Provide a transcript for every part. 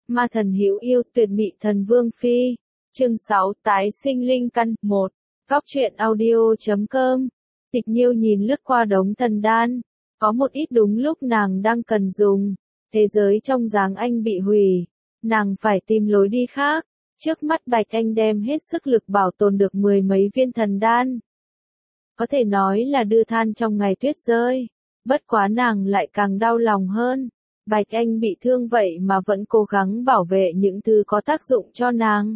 Ma thần hữu yêu tuyệt mỹ thần vương phi. Chương 6 tái sinh linh căn 1. Góc truyện audio.com. Tịch Nhiêu nhìn lướt qua đống thần đan. Có một ít đúng lúc nàng đang cần dùng. Thế giới trong dáng anh bị hủy. Nàng phải tìm lối đi khác. Trước mắt Bạch Anh đem hết sức lực bảo tồn được 10 mấy viên thần đan. Có thể nói là đưa than trong ngày tuyết rơi. Bất quá nàng lại càng đau lòng hơn. Bạch Anh bị thương vậy mà vẫn cố gắng bảo vệ những thứ có tác dụng cho nàng.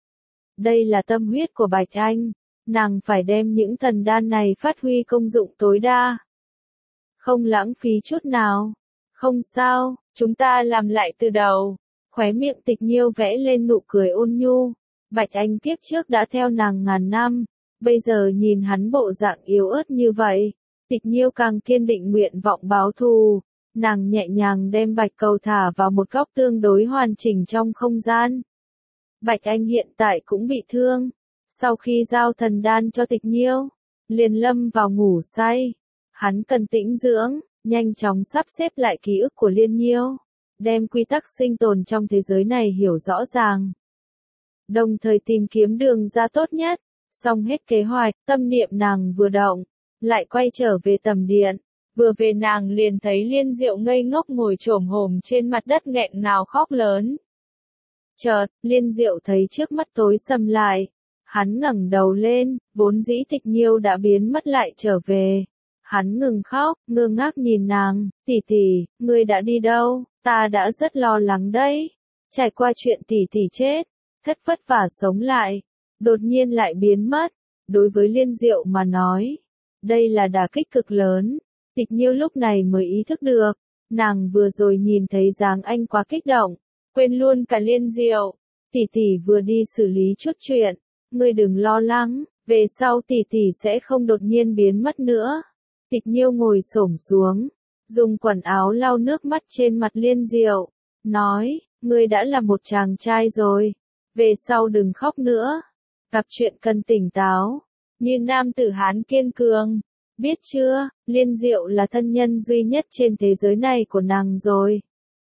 Đây là tâm huyết của Bạch Anh. Nàng phải đem những thần đan này phát huy công dụng tối đa. Không lãng phí chút nào. Không sao, chúng ta làm lại từ đầu. Khóe miệng Tịch Nhiêu vẽ lên nụ cười ôn nhu. Bạch Anh kiếp trước đã theo nàng ngàn năm. Bây giờ nhìn hắn bộ dạng yếu ớt như vậy. Tịch Nhiêu càng kiên định nguyện vọng báo thù. Nàng nhẹ nhàng đem bạch cầu thả vào một góc tương đối hoàn chỉnh trong không gian. Bạch Anh hiện tại cũng bị thương. Sau khi giao thần đan cho Tịch Nhiêu, liền lâm vào ngủ say. Hắn cần tĩnh dưỡng, nhanh chóng sắp xếp lại ký ức của Liên Nhiêu, đem quy tắc sinh tồn trong thế giới này hiểu rõ ràng. Đồng thời tìm kiếm đường ra tốt nhất. Xong hết kế hoạch, tâm niệm nàng vừa động, lại quay trở về tầm điện. Vừa về nàng liền thấy Liên Diệu ngây ngốc ngồi chồm hổm trên mặt đất nghẹn ngào khóc lớn. Chợt, Liên Diệu thấy trước mắt tối sầm lại. Hắn ngẩng đầu lên, vốn dĩ Tịch Nhiêu đã biến mất lại trở về. Hắn ngừng khóc, ngơ ngác nhìn nàng, tỷ tỷ, ngươi đã đi đâu, ta đã rất lo lắng đấy. Trải qua chuyện tỷ tỷ chết, thất vất vả sống lại, đột nhiên lại biến mất. Đối với Liên Diệu mà nói, đây là đả kích cực lớn. Tịch Nhiêu lúc này mới ý thức được, nàng vừa rồi nhìn thấy dáng anh quá kích động, quên luôn cả Liên Diệu. Tỷ tỷ vừa đi xử lý chút chuyện, ngươi đừng lo lắng, về sau tỷ tỷ sẽ không đột nhiên biến mất nữa. Tịch Nhiêu ngồi xổm xuống, dùng quần áo lau nước mắt trên mặt Liên Diệu, nói, ngươi đã là một chàng trai rồi, về sau đừng khóc nữa, gặp chuyện cần tỉnh táo, như nam tử Hán kiên cường. Biết chưa, Liên Diệu là thân nhân duy nhất trên thế giới này của nàng rồi.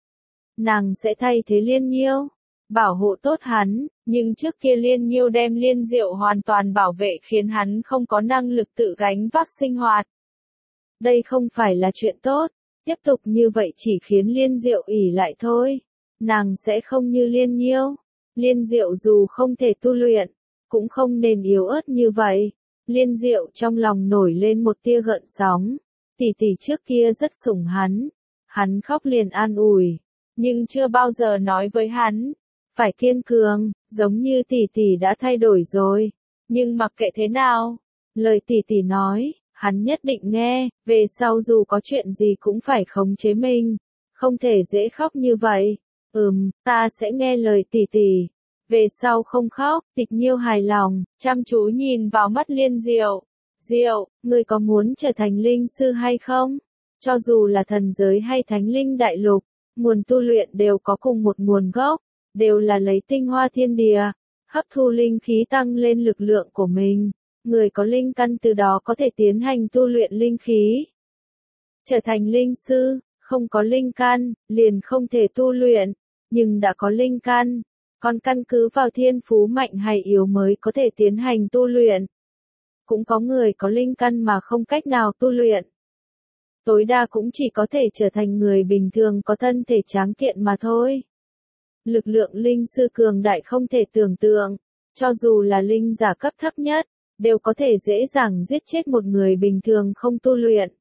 Nàng sẽ thay thế Liên Nhiêu, bảo hộ tốt hắn, nhưng trước kia Liên Nhiêu đem Liên Diệu hoàn toàn bảo vệ khiến hắn không có năng lực tự gánh vác sinh hoạt. Đây không phải là chuyện tốt, tiếp tục như vậy chỉ khiến Liên Diệu ỷ lại thôi. Nàng sẽ không như Liên Nhiêu. Liên Diệu dù không thể tu luyện, cũng không nên yếu ớt như vậy. Liên Diệu trong lòng nổi lên một tia gợn sóng. Tỷ tỷ trước kia rất sủng hắn. Hắn khóc liền an ủi. Nhưng chưa bao giờ nói với hắn. Phải kiên cường, giống như tỷ tỷ đã thay đổi rồi. Nhưng mặc kệ thế nào, lời tỷ tỷ nói, hắn nhất định nghe. Về sau dù có chuyện gì cũng phải khống chế mình. Không thể dễ khóc như vậy. Ta sẽ nghe lời tỷ tỷ. Về sau không khóc. Tịch Nhiêu hài lòng, chăm chú nhìn vào mắt Liên Diệu. Diệu, ngươi có muốn trở thành linh sư hay không? Cho dù là thần giới hay thánh linh đại lục, nguồn tu luyện đều có cùng một nguồn gốc, đều là lấy tinh hoa thiên địa, hấp thu linh khí tăng lên lực lượng của mình. Người có linh căn từ đó có thể tiến hành tu luyện linh khí. Trở thành linh sư, không có linh căn, liền không thể tu luyện, nhưng đã có linh căn, còn căn cứ vào thiên phú mạnh hay yếu mới có thể tiến hành tu luyện. Cũng có người có linh căn mà không cách nào tu luyện. Tối đa cũng chỉ có thể trở thành người bình thường có thân thể tráng kiện mà thôi. Lực lượng linh sư cường đại không thể tưởng tượng, cho dù là linh giả cấp thấp nhất, đều có thể dễ dàng giết chết một người bình thường không tu luyện.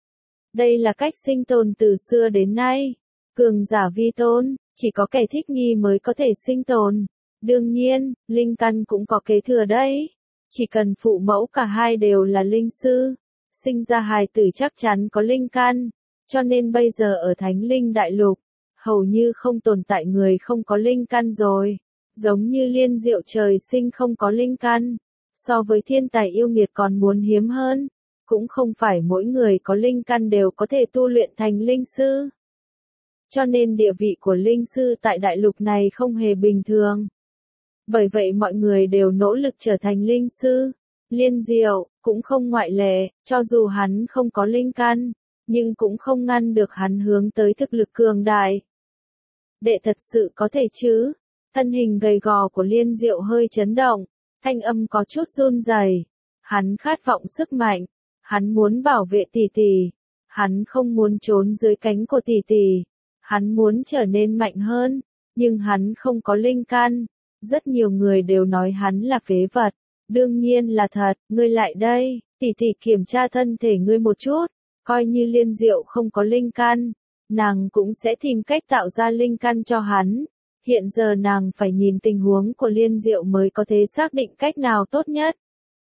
Đây là cách sinh tồn từ xưa đến nay. Cường giả vi tôn, chỉ có kẻ thích nghi mới có thể sinh tồn. Đương nhiên, linh căn cũng có kế thừa đấy. Chỉ cần phụ mẫu cả hai đều là linh sư, sinh ra hài tử chắc chắn có linh căn. Cho nên bây giờ ở Thánh Linh Đại Lục, hầu như không tồn tại người không có linh căn rồi. Giống như Liên Diệu trời sinh không có linh căn, so với thiên tài yêu nghiệt còn muốn hiếm hơn. Cũng không phải mỗi người có linh căn đều có thể tu luyện thành linh sư. Cho nên địa vị của linh sư tại đại lục này không hề bình thường. Bởi vậy mọi người đều nỗ lực trở thành linh sư. Liên Diệu cũng không ngoại lệ, cho dù hắn không có linh căn, nhưng cũng không ngăn được hắn hướng tới thực lực cường đại. Đệ thật sự có thể chứ? Thân hình gầy gò của Liên Diệu hơi chấn động, thanh âm có chút run rẩy. Hắn khát vọng sức mạnh, hắn muốn bảo vệ tỷ tỷ, hắn không muốn trốn dưới cánh của tỷ tỷ, hắn muốn trở nên mạnh hơn, nhưng hắn không có linh căn. Rất nhiều người đều nói hắn là phế vật, đương nhiên là thật, ngươi lại đây, tỷ tỷ kiểm tra thân thể ngươi một chút, coi như Liên Diệu không có linh căn, nàng cũng sẽ tìm cách tạo ra linh căn cho hắn. Hiện giờ nàng phải nhìn tình huống của Liên Diệu mới có thể xác định cách nào tốt nhất.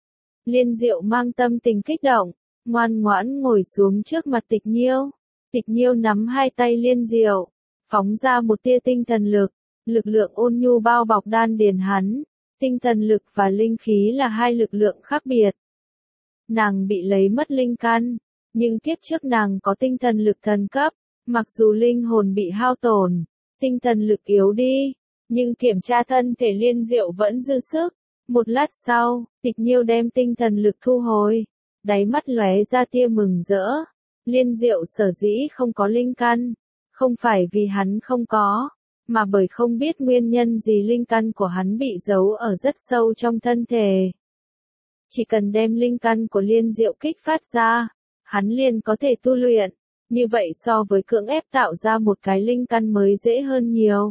Liên Diệu mang tâm tình kích động, ngoan ngoãn ngồi xuống trước mặt Tịch Nhiêu. Tịch Nhiêu nắm hai tay Liên Diệu, phóng ra một tia tinh thần lực, lực lượng ôn nhu bao bọc đan điền hắn. Tinh thần lực và linh khí là hai lực lượng khác biệt. Nàng bị lấy mất linh căn, nhưng kiếp trước nàng có tinh thần lực thần cấp, mặc dù linh hồn bị hao tổn, tinh thần lực yếu đi, nhưng kiểm tra thân thể Liên Diệu vẫn dư sức. Một lát sau, Tịch Nhiêu đem tinh thần lực thu hồi, đáy mắt lóe ra tia mừng rỡ. Liên Diệu sở dĩ không có linh căn, không phải vì hắn không có, mà bởi không biết nguyên nhân gì linh căn của hắn bị giấu ở rất sâu trong thân thể. Chỉ cần đem linh căn của Liên Diệu kích phát ra, hắn liền có thể tu luyện, như vậy so với cưỡng ép tạo ra một cái linh căn mới dễ hơn nhiều.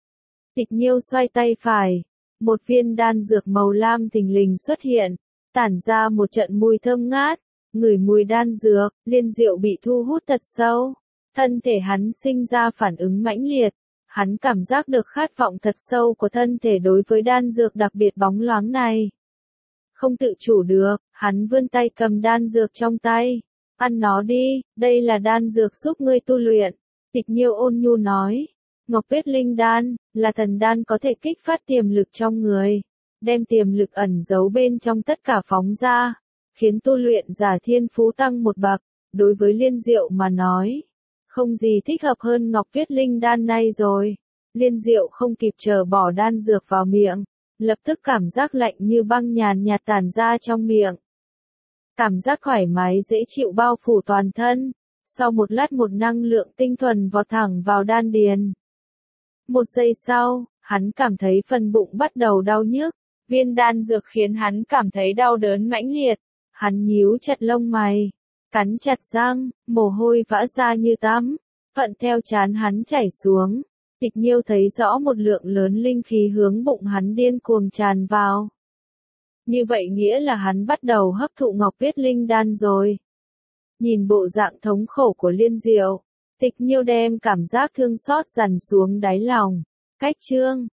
Tịch Nhiêu xoay tay phải, một viên đan dược màu lam thình lình xuất hiện, tản ra một trận mùi thơm ngát, ngửi mùi đan dược, Liên Diệu bị thu hút thật sâu, thân thể hắn sinh ra phản ứng mãnh liệt, hắn cảm giác được khát vọng thật sâu của thân thể đối với đan dược đặc biệt bóng loáng này. Không tự chủ được, hắn vươn tay cầm đan dược trong tay, ăn nó đi, đây là đan dược giúp ngươi tu luyện. Tịch Nhiêu ôn nhu nói, Ngọc Huyết Linh Đan, là thần đan có thể kích phát tiềm lực trong người, đem tiềm lực ẩn giấu bên trong tất cả phóng ra, khiến tu luyện giả thiên phú tăng một bậc. Đối với Liên Diệu mà nói, không gì thích hợp hơn Ngọc Huyết Linh Đan này rồi. Liên Diệu không kịp chờ bỏ đan dược vào miệng, lập tức cảm giác lạnh như băng nhàn nhạt tản ra trong miệng. Cảm giác thoải mái dễ chịu bao phủ toàn thân, sau một lát một năng lượng tinh thuần vọt thẳng vào đan điền. Một giây sau, hắn cảm thấy phần bụng bắt đầu đau nhức, viên đan dược khiến hắn cảm thấy đau đớn mãnh liệt, hắn nhíu chặt lông mày, cắn chặt răng, mồ hôi vã ra như tắm, thuận theo trán hắn chảy xuống. Tịch Nhiêu thấy rõ một lượng lớn linh khí hướng bụng hắn điên cuồng tràn vào. Như vậy nghĩa là hắn bắt đầu hấp thụ Ngọc Huyết Linh Đan rồi. Nhìn bộ dạng thống khổ của Liên Diệu, Tịch Nhiêu đem cảm giác thương xót dằn xuống đáy lòng. Cách chương